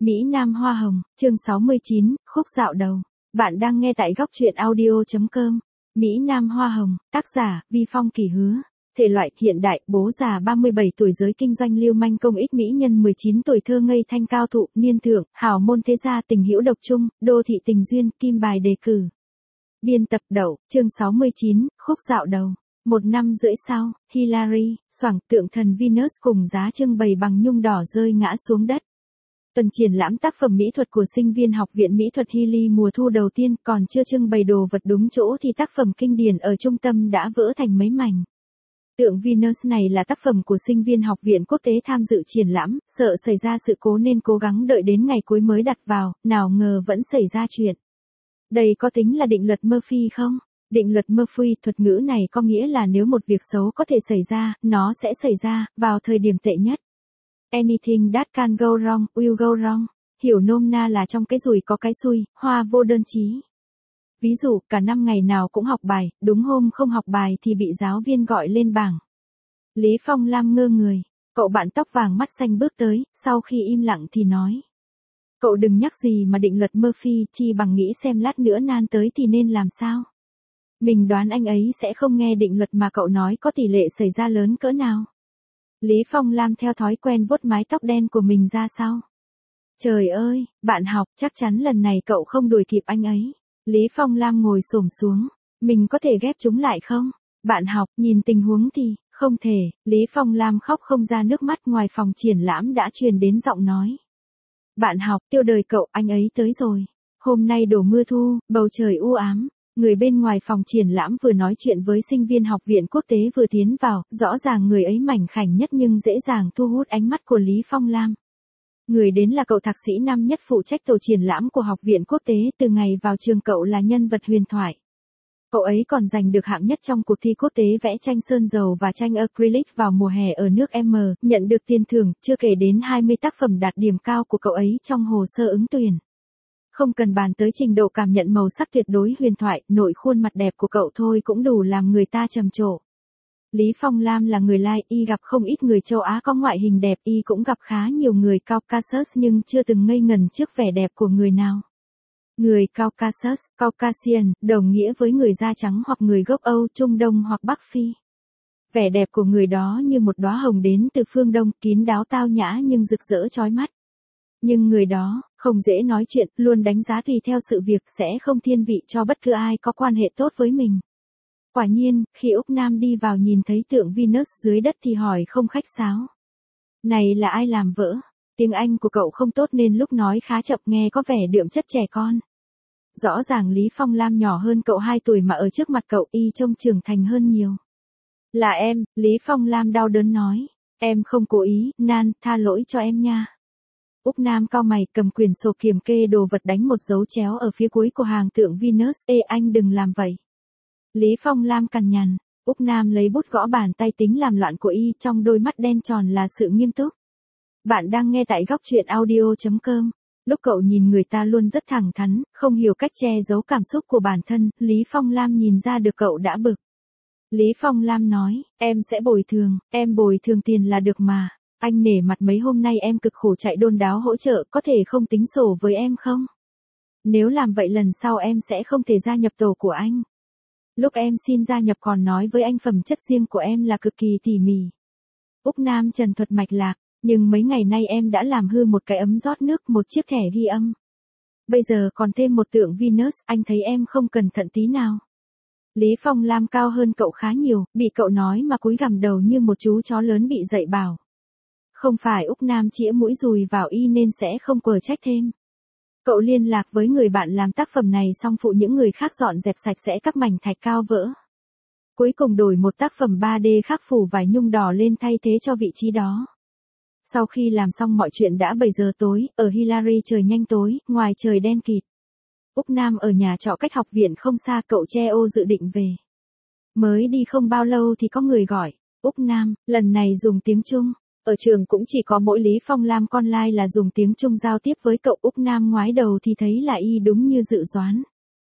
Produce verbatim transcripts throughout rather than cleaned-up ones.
Mỹ Nam Hoa Hồng, chương sáu mươi chín, khúc dạo đầu. Bạn đang nghe tại góc truyện audio chấm com. Mỹ Nam Hoa Hồng, tác giả, Vi Phong Kỳ Hứa. Thể loại, hiện đại, bố già ba mươi bảy tuổi giới kinh doanh lưu manh công ích mỹ nhân mười chín tuổi thơ ngây thanh cao thụ, niên thượng, hào môn thế gia tình hữu độc trung, đô thị tình duyên, kim bài đề cử. Biên tập Đậu, chương sáu mươi chín, khúc dạo đầu. Một năm rưỡi sau, Hillary, xoảng tượng thần Venus cùng giá trưng bày bằng nhung đỏ rơi ngã xuống đất. Tuần triển lãm tác phẩm mỹ thuật của sinh viên Học viện Mỹ thuật Hilly mùa thu đầu tiên còn chưa trưng bày đồ vật đúng chỗ thì tác phẩm kinh điển ở trung tâm đã vỡ thành mấy mảnh. Tượng Venus này là tác phẩm của sinh viên Học viện Quốc tế tham dự triển lãm, sợ xảy ra sự cố nên cố gắng đợi đến ngày cuối mới đặt vào, nào ngờ vẫn xảy ra chuyện. Đây có tính là định luật Murphy không? Định luật Murphy, thuật ngữ này có nghĩa là nếu một việc xấu có thể xảy ra, nó sẽ xảy ra, vào thời điểm tệ nhất. Anything that can go wrong, will go wrong. Hiểu nôm na là trong cái rủi có cái xui, hoa vô đơn chí. Ví dụ, cả năm ngày nào cũng học bài, đúng hôm không học bài thì bị giáo viên gọi lên bảng. Lý Phong Lam ngơ người, cậu bạn tóc vàng mắt xanh bước tới, sau khi im lặng thì nói. Cậu đừng nhắc gì mà định luật Murphy, chi bằng nghĩ xem lát nữa Nan tới thì nên làm sao. Mình đoán anh ấy sẽ không nghe định luật mà cậu nói có tỷ lệ xảy ra lớn cỡ nào. Lý Phong Lam theo thói quen vuốt mái tóc đen của mình ra sau. Trời ơi, bạn học, chắc chắn lần này cậu không đuổi kịp anh ấy. Lý Phong Lam ngồi xổm xuống, mình có thể ghép chúng lại không? Bạn học, nhìn tình huống thì, không thể. Lý Phong Lam khóc không ra nước mắt, ngoài phòng triển lãm đã truyền đến giọng nói. Bạn học, tiêu đời cậu, anh ấy tới rồi. Hôm nay đổ mưa thu, bầu trời u ám. Người bên ngoài phòng triển lãm vừa nói chuyện với sinh viên Học viện Quốc tế vừa tiến vào, rõ ràng người ấy mảnh khảnh nhất nhưng dễ dàng thu hút ánh mắt của Lý Phong Lam. Người đến là cậu thạc sĩ năm nhất phụ trách tổ triển lãm của Học viện Quốc tế, từ ngày vào trường cậu là nhân vật huyền thoại. Cậu ấy còn giành được hạng nhất trong cuộc thi quốc tế vẽ tranh sơn dầu và tranh acrylic vào mùa hè ở nước M, nhận được tiền thưởng, chưa kể đến hai mươi tác phẩm đạt điểm cao của cậu ấy trong hồ sơ ứng tuyển. Không cần bàn tới trình độ cảm nhận màu sắc tuyệt đối huyền thoại, nội khuôn mặt đẹp của cậu thôi cũng đủ làm người ta trầm trồ. Lý Phong Lam là người Lai, y gặp không ít người châu Á có ngoại hình đẹp, y cũng gặp khá nhiều người Caucasus nhưng chưa từng ngây ngần trước vẻ đẹp của người nào. Người Caucasus, Caucasian, đồng nghĩa với người da trắng hoặc người gốc Âu, Trung Đông hoặc Bắc Phi. Vẻ đẹp của người đó như một đóa hồng đến từ phương Đông, kín đáo tao nhã nhưng rực rỡ chói mắt. Nhưng người đó, không dễ nói chuyện, luôn đánh giá tùy theo sự việc, sẽ không thiên vị cho bất cứ ai có quan hệ tốt với mình. Quả nhiên, khi Úc Nam đi vào nhìn thấy tượng Venus dưới đất thì hỏi không khách sáo. Này là ai làm vỡ? Tiếng Anh của cậu không tốt nên lúc nói khá chậm, nghe có vẻ đượm chất trẻ con. Rõ ràng Lý Phong Lam nhỏ hơn cậu hai tuổi mà ở trước mặt cậu y trông trưởng thành hơn nhiều. Là em, Lý Phong Lam đau đớn nói. Em không cố ý, Nan, tha lỗi cho em nha. Úc Nam cau mày, cầm quyển sổ kiểm kê đồ vật đánh một dấu chéo ở phía cuối của hàng tượng Venus. Ê anh đừng làm vậy. Lý Phong Lam cằn nhằn. Úc Nam lấy bút gõ bàn tay tính làm loạn của y, trong đôi mắt đen tròn là sự nghiêm túc. Bạn đang nghe tại góc truyện audio chấm com. Lúc cậu nhìn người ta luôn rất thẳng thắn, không hiểu cách che giấu cảm xúc của bản thân, Lý Phong Lam nhìn ra được cậu đã bực. Lý Phong Lam nói, em sẽ bồi thường, em bồi thường tiền là được mà. Anh nể mặt mấy hôm nay em cực khổ chạy đôn đáo hỗ trợ, có thể không tính sổ với em không? Nếu làm vậy lần sau em sẽ không thể gia nhập tổ của anh. Lúc em xin gia nhập còn nói với anh phẩm chất riêng của em là cực kỳ tỉ mỉ. Úc Nam trần thuật mạch lạc, nhưng mấy ngày nay em đã làm hư một cái ấm rót nước, một chiếc thẻ ghi âm. Bây giờ còn thêm một tượng Venus, anh thấy em không cẩn thận tí nào. Lý Phong Lam cao hơn cậu khá nhiều, bị cậu nói mà cúi gằm đầu như một chú chó lớn bị dạy bảo. Không phải Úc Nam chĩa mũi dùi vào y nên sẽ không quở trách thêm. Cậu liên lạc với người bạn làm tác phẩm này xong phụ những người khác dọn dẹp sạch sẽ các mảnh thạch cao vỡ. Cuối cùng đổi một tác phẩm ba D khắc phủ vải nhung đỏ lên thay thế cho vị trí đó. Sau khi làm xong mọi chuyện đã bảy giờ tối, ở Hillary trời nhanh tối, ngoài trời đen kịt. Úc Nam ở nhà trọ cách học viện không xa, cậu che ô dự định về. Mới đi không bao lâu thì có người gọi, Úc Nam, lần này dùng tiếng Trung. Ở trường cũng chỉ có mỗi Lý Phong Lam con lai là dùng tiếng Trung giao tiếp với cậu. Úc Nam ngoái đầu thì thấy là y đúng như dự đoán.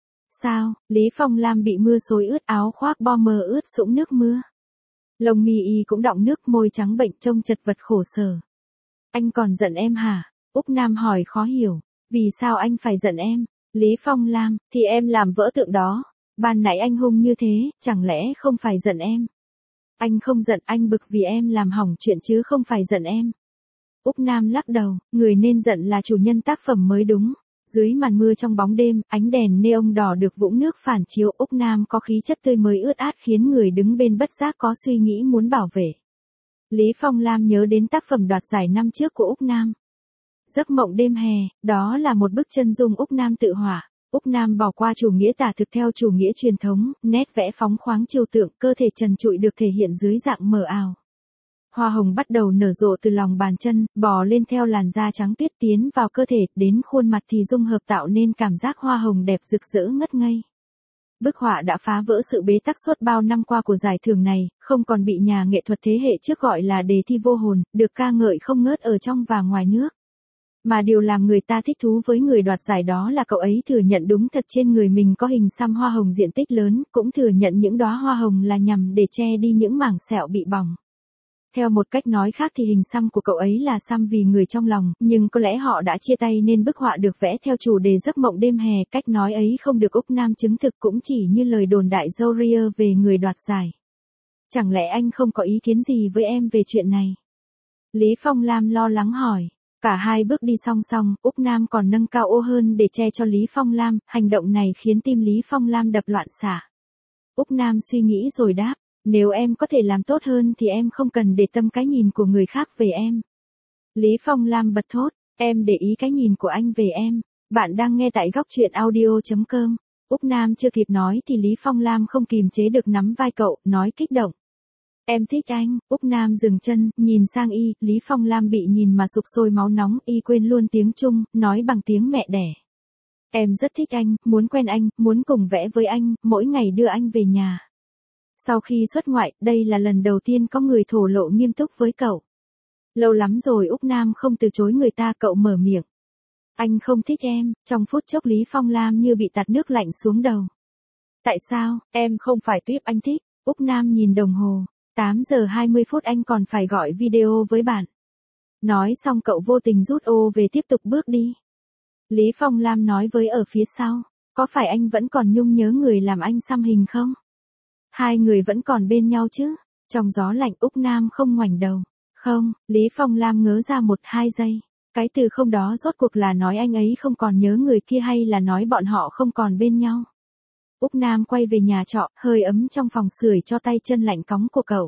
Sao, Lý Phong Lam bị mưa xối ướt, áo khoác bomber ướt sũng nước mưa. Lông mi y cũng đọng nước, môi trắng bệnh trông chật vật khổ sở. Anh còn giận em hả? Úc Nam hỏi khó hiểu. Vì sao anh phải giận em? Lý Phong Lam, thì em làm vỡ tượng đó. Ban nãy anh hung như thế, chẳng lẽ không phải giận em? Anh không giận, anh bực vì em làm hỏng chuyện chứ không phải giận em. Úc Nam lắc đầu, người nên giận là chủ nhân tác phẩm mới đúng. Dưới màn mưa trong bóng đêm, ánh đèn neon đỏ được vũng nước phản chiếu, Úc Nam có khí chất tươi mới ướt át khiến người đứng bên bất giác có suy nghĩ muốn bảo vệ. Lý Phong Lam nhớ đến tác phẩm đoạt giải năm trước của Úc Nam. Giấc mộng đêm hè, đó là một bức chân dung Úc Nam tự họa. Úc Nam bỏ qua chủ nghĩa tả thực theo chủ nghĩa truyền thống, nét vẽ phóng khoáng trừu tượng, cơ thể trần trụi được thể hiện dưới dạng mờ ảo. Hoa hồng bắt đầu nở rộ từ lòng bàn chân, bò lên theo làn da trắng tuyết tiến vào cơ thể, đến khuôn mặt thì dung hợp tạo nên cảm giác hoa hồng đẹp rực rỡ ngất ngây. Bức họa đã phá vỡ sự bế tắc suốt bao năm qua của giải thưởng này, không còn bị nhà nghệ thuật thế hệ trước gọi là đề thi vô hồn, được ca ngợi không ngớt ở trong và ngoài nước. Mà điều làm người ta thích thú với người đoạt giải đó là cậu ấy thừa nhận đúng thật trên người mình có hình xăm hoa hồng diện tích lớn, cũng thừa nhận những đóa hoa hồng là nhằm để che đi những mảng sẹo bị bỏng. Theo một cách nói khác thì hình xăm của cậu ấy là xăm vì người trong lòng, nhưng có lẽ họ đã chia tay nên bức họa được vẽ theo chủ đề giấc mộng đêm hè. Cách nói ấy không được Úc Nam chứng thực, cũng chỉ như lời đồn đại Zoria về người đoạt giải. Chẳng lẽ anh không có ý kiến gì với em về chuyện này? Lý Phong Lam lo lắng hỏi. Cả hai bước đi song song, Úc Nam còn nâng cao ô hơn để che cho Lý Phong Lam, hành động này khiến tim Lý Phong Lam đập loạn xạ. Úc Nam suy nghĩ rồi đáp, nếu em có thể làm tốt hơn thì em không cần để tâm cái nhìn của người khác về em. Lý Phong Lam bật thốt, em để ý cái nhìn của anh về em. Bạn đang nghe tại góc truyện audio chấm com. Úc Nam chưa kịp nói thì Lý Phong Lam không kìm chế được nắm vai cậu, nói kích động. Em thích anh. Úc Nam dừng chân, nhìn sang y, Lý Phong Lam bị nhìn mà sục sôi máu nóng, y quên luôn tiếng Trung, nói bằng tiếng mẹ đẻ. Em rất thích anh, muốn quen anh, muốn cùng vẽ với anh, mỗi ngày đưa anh về nhà. Sau khi xuất ngoại, đây là lần đầu tiên có người thổ lộ nghiêm túc với cậu. Lâu lắm rồi Úc Nam không từ chối người ta, cậu mở miệng. Anh không thích em. Trong phút chốc Lý Phong Lam như bị tạt nước lạnh xuống đầu. Tại sao, em không phải tuyếp anh thích? Úc Nam nhìn đồng hồ. tám giờ hai mươi phút anh còn phải gọi video với bạn. Nói xong cậu vô tình rút ô về tiếp tục bước đi. Lý Phong Lam nói với ở phía sau. Có phải anh vẫn còn nhung nhớ người làm anh xăm hình không? Hai người vẫn còn bên nhau chứ? Trong gió lạnh Úc Nam không ngoảnh đầu. Không, Lý Phong Lam ngớ ra một hai giây. Cái từ không đó rốt cuộc là nói anh ấy không còn nhớ người kia hay là nói bọn họ không còn bên nhau? Úc Nam quay về nhà trọ, hơi ấm trong phòng sưởi cho tay chân lạnh cóng của cậu.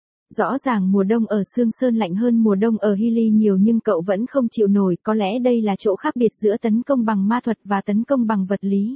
Rõ ràng mùa đông ở Sương Sơn lạnh hơn mùa đông ở Hy Ly nhiều nhưng cậu vẫn không chịu nổi, có lẽ đây là chỗ khác biệt giữa tấn công bằng ma thuật và tấn công bằng vật lý.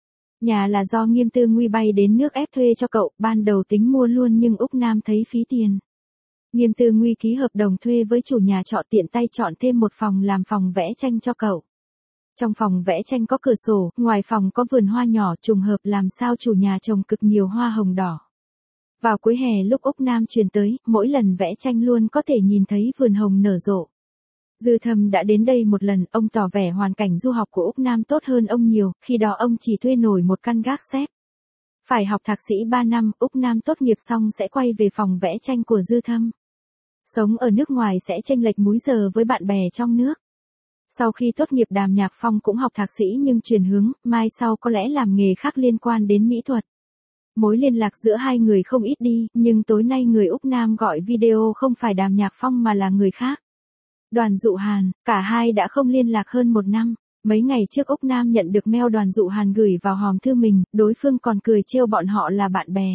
Nhà là do Nghiêm Tư Nguy bay đến nước ép thuê cho cậu, ban đầu tính mua luôn nhưng Úc Nam thấy phí tiền. Nghiêm Tư Nguy ký hợp đồng thuê với chủ nhà trọ, tiện tay chọn thêm một phòng làm phòng vẽ tranh cho cậu. Trong phòng vẽ tranh có cửa sổ, ngoài phòng có vườn hoa nhỏ, trùng hợp làm sao chủ nhà trồng cực nhiều hoa hồng đỏ. Vào cuối hè lúc Úc Nam chuyển tới, mỗi lần vẽ tranh luôn có thể nhìn thấy vườn hồng nở rộ. Dư Thâm đã đến đây một lần, ông tỏ vẻ hoàn cảnh du học của Úc Nam tốt hơn ông nhiều, khi đó ông chỉ thuê nổi một căn gác xếp. Phải học thạc sĩ ba năm, Úc Nam tốt nghiệp xong sẽ quay về phòng vẽ tranh của Dư Thâm. Sống ở nước ngoài sẽ chênh lệch múi giờ với bạn bè trong nước. Sau khi tốt nghiệp Đàm Nhạc Phong cũng học thạc sĩ nhưng chuyển hướng, mai sau có lẽ làm nghề khác liên quan đến mỹ thuật. Mối liên lạc giữa hai người không ít đi, nhưng tối nay người Úc Nam gọi video không phải Đàm Nhạc Phong mà là người khác. Đoàn Dụ Hàn, cả hai đã không liên lạc hơn một năm. Mấy ngày trước Úc Nam nhận được mail Đoàn Dụ Hàn gửi vào hòm thư mình, đối phương còn cười trêu bọn họ là bạn bè.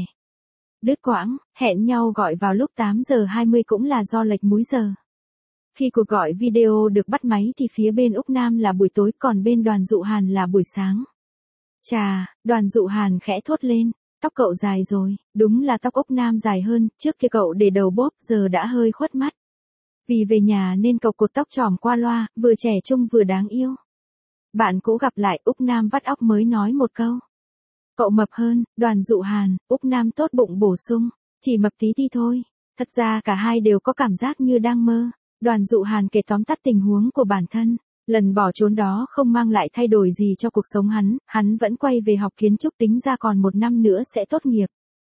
Đứt quãng, hẹn nhau gọi vào lúc tám giờ hai mươi cũng là do lệch múi giờ. Khi cuộc gọi video được bắt máy thì phía bên Úc Nam là buổi tối, còn bên Đoàn Dụ Hàn là buổi sáng. Chà, Đoàn Dụ Hàn khẽ thốt lên, tóc cậu dài rồi. Đúng là tóc Úc Nam dài hơn, trước kia cậu để đầu bốp, giờ đã hơi khuất mắt. Vì về nhà nên cậu cột tóc trỏm qua loa, vừa trẻ trung vừa đáng yêu. Bạn cũ gặp lại, Úc Nam vắt óc mới nói một câu. Cậu mập hơn. Đoàn Dụ Hàn, Úc Nam tốt bụng bổ sung, chỉ mập tí ti thôi. Thật ra cả hai đều có cảm giác như đang mơ. Đoàn Dụ Hàn kể tóm tắt tình huống của bản thân. Lần bỏ trốn đó không mang lại thay đổi gì cho cuộc sống hắn, hắn vẫn quay về học kiến trúc, tính ra còn một năm nữa sẽ tốt nghiệp.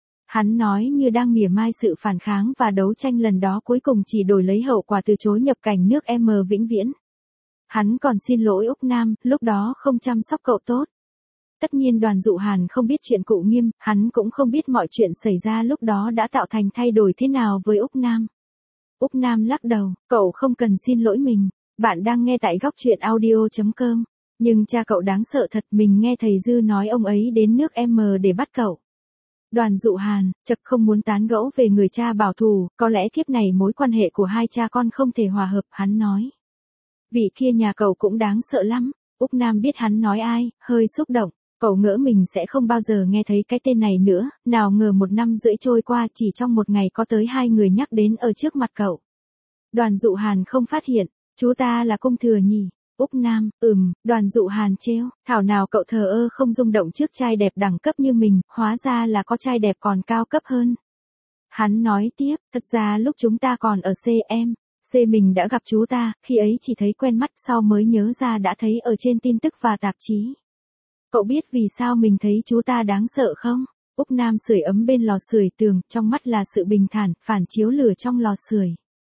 Hắn nói như đang mỉa mai sự phản kháng và đấu tranh lần đó cuối cùng chỉ đổi lấy hậu quả từ chối nhập cảnh nước M vĩnh viễn. Hắn còn xin lỗi Úc Nam, lúc đó không chăm sóc cậu tốt. Tất nhiên Đoàn Dụ Hàn không biết chuyện Cụ Nghiêm, hắn cũng không biết mọi chuyện xảy ra lúc đó đã tạo thành thay đổi thế nào với Úc Nam. Úc Nam lắc đầu, cậu không cần xin lỗi mình. Bạn đang nghe tại góc truyện audio chấm com. Nhưng cha cậu đáng sợ thật, mình nghe thầy Dư nói ông ấy đến nước M để bắt cậu. Đoàn Dụ Hàn, chật không muốn tán gẫu về người cha bảo thủ, có lẽ kiếp này mối quan hệ của hai cha con không thể hòa hợp, hắn nói. Vị kia nhà cậu cũng đáng sợ lắm. Úc Nam biết hắn nói ai, hơi xúc động. Cậu ngỡ mình sẽ không bao giờ nghe thấy cái tên này nữa, nào ngờ một năm rưỡi trôi qua chỉ trong một ngày có tới hai người nhắc đến ở trước mặt cậu. Đoàn Dụ Hàn không phát hiện, chú ta là Cung Thừa nhỉ? Úc Nam, ừm, Đoàn Dụ Hàn trêu, thảo nào cậu thờ ơ không rung động trước trai đẹp đẳng cấp như mình, hóa ra là có trai đẹp còn cao cấp hơn. Hắn nói tiếp, thật ra lúc chúng ta còn ở C M, C mình đã gặp chú ta, khi ấy chỉ thấy quen mắt sau mới nhớ ra đã thấy ở trên tin tức và tạp chí. Cậu biết vì sao mình thấy chú ta đáng sợ không? Úc Nam sưởi ấm bên lò sưởi tường, trong mắt là sự bình thản, phản chiếu lửa trong lò sưởi.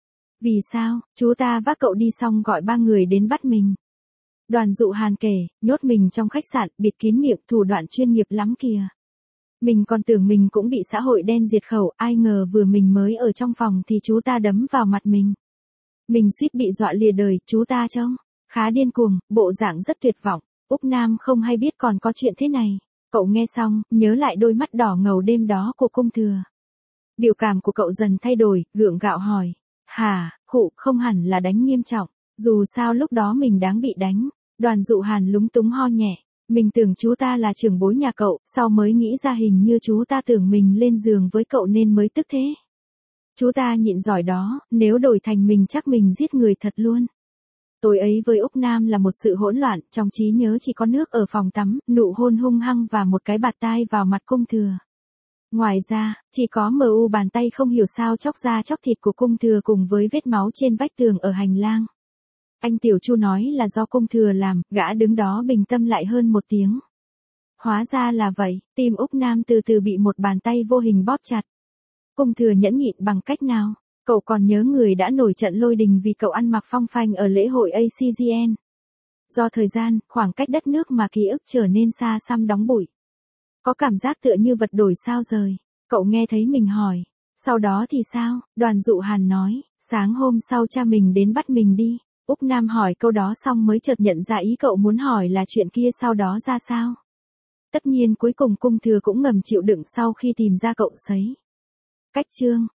Vì sao, chú ta vác cậu đi xong gọi ba người đến bắt mình. Đoàn Dụ Hàn kể, nhốt mình trong khách sạn, bịt kín miệng, thủ đoạn chuyên nghiệp lắm kìa. Mình còn tưởng mình cũng bị xã hội đen diệt khẩu, ai ngờ vừa mình mới ở trong phòng thì chú ta đấm vào mặt mình. Mình suýt bị dọa lìa đời, chú ta trông khá điên cuồng, bộ dạng rất tuyệt vọng. Úc Nam không hay biết còn có chuyện thế này. Cậu nghe xong, nhớ lại đôi mắt đỏ ngầu đêm đó của Cung Thừa. Biểu cảm của cậu dần thay đổi, gượng gạo hỏi. Hả, khụ, không hẳn là đánh nghiêm trọng. Dù sao lúc đó mình đáng bị đánh. Đoàn Dụ Hàn lúng túng ho nhẹ. Mình tưởng chú ta là trưởng bối nhà cậu, sau mới nghĩ ra hình như chú ta tưởng mình lên giường với cậu nên mới tức thế. Chú ta nhịn giỏi đó, nếu đổi thành mình chắc mình giết người thật luôn. Tối ấy với Úc Nam là một sự hỗn loạn, trong trí nhớ chỉ có nước ở phòng tắm, nụ hôn hung hăng và một cái bạt tai vào mặt Cung Thừa. Ngoài ra, chỉ có mờ u bàn tay không hiểu sao chóc da chóc thịt của Cung Thừa cùng với vết máu trên vách tường ở hành lang. Anh Tiểu Chu nói là do Cung Thừa làm, gã đứng đó bình tâm lại hơn một tiếng. Hóa ra là vậy, tim Úc Nam từ từ bị một bàn tay vô hình bóp chặt. Cung Thừa nhẫn nhịn bằng cách nào? Cậu còn nhớ người đã nổi trận lôi đình vì cậu ăn mặc phong phanh ở lễ hội A C G N. Do thời gian, khoảng cách đất nước mà ký ức trở nên xa xăm đóng bụi. Có cảm giác tựa như vật đổi sao rời. Cậu nghe thấy mình hỏi. Sau đó thì sao? Đoàn Dụ Hàn nói. Sáng hôm sau cha mình đến bắt mình đi. Úc Nam hỏi câu đó xong mới chợt nhận ra ý cậu muốn hỏi là chuyện kia sau đó ra sao. Tất nhiên cuối cùng Cung Thừa cũng ngầm chịu đựng sau khi tìm ra cậu sấy. Cách chương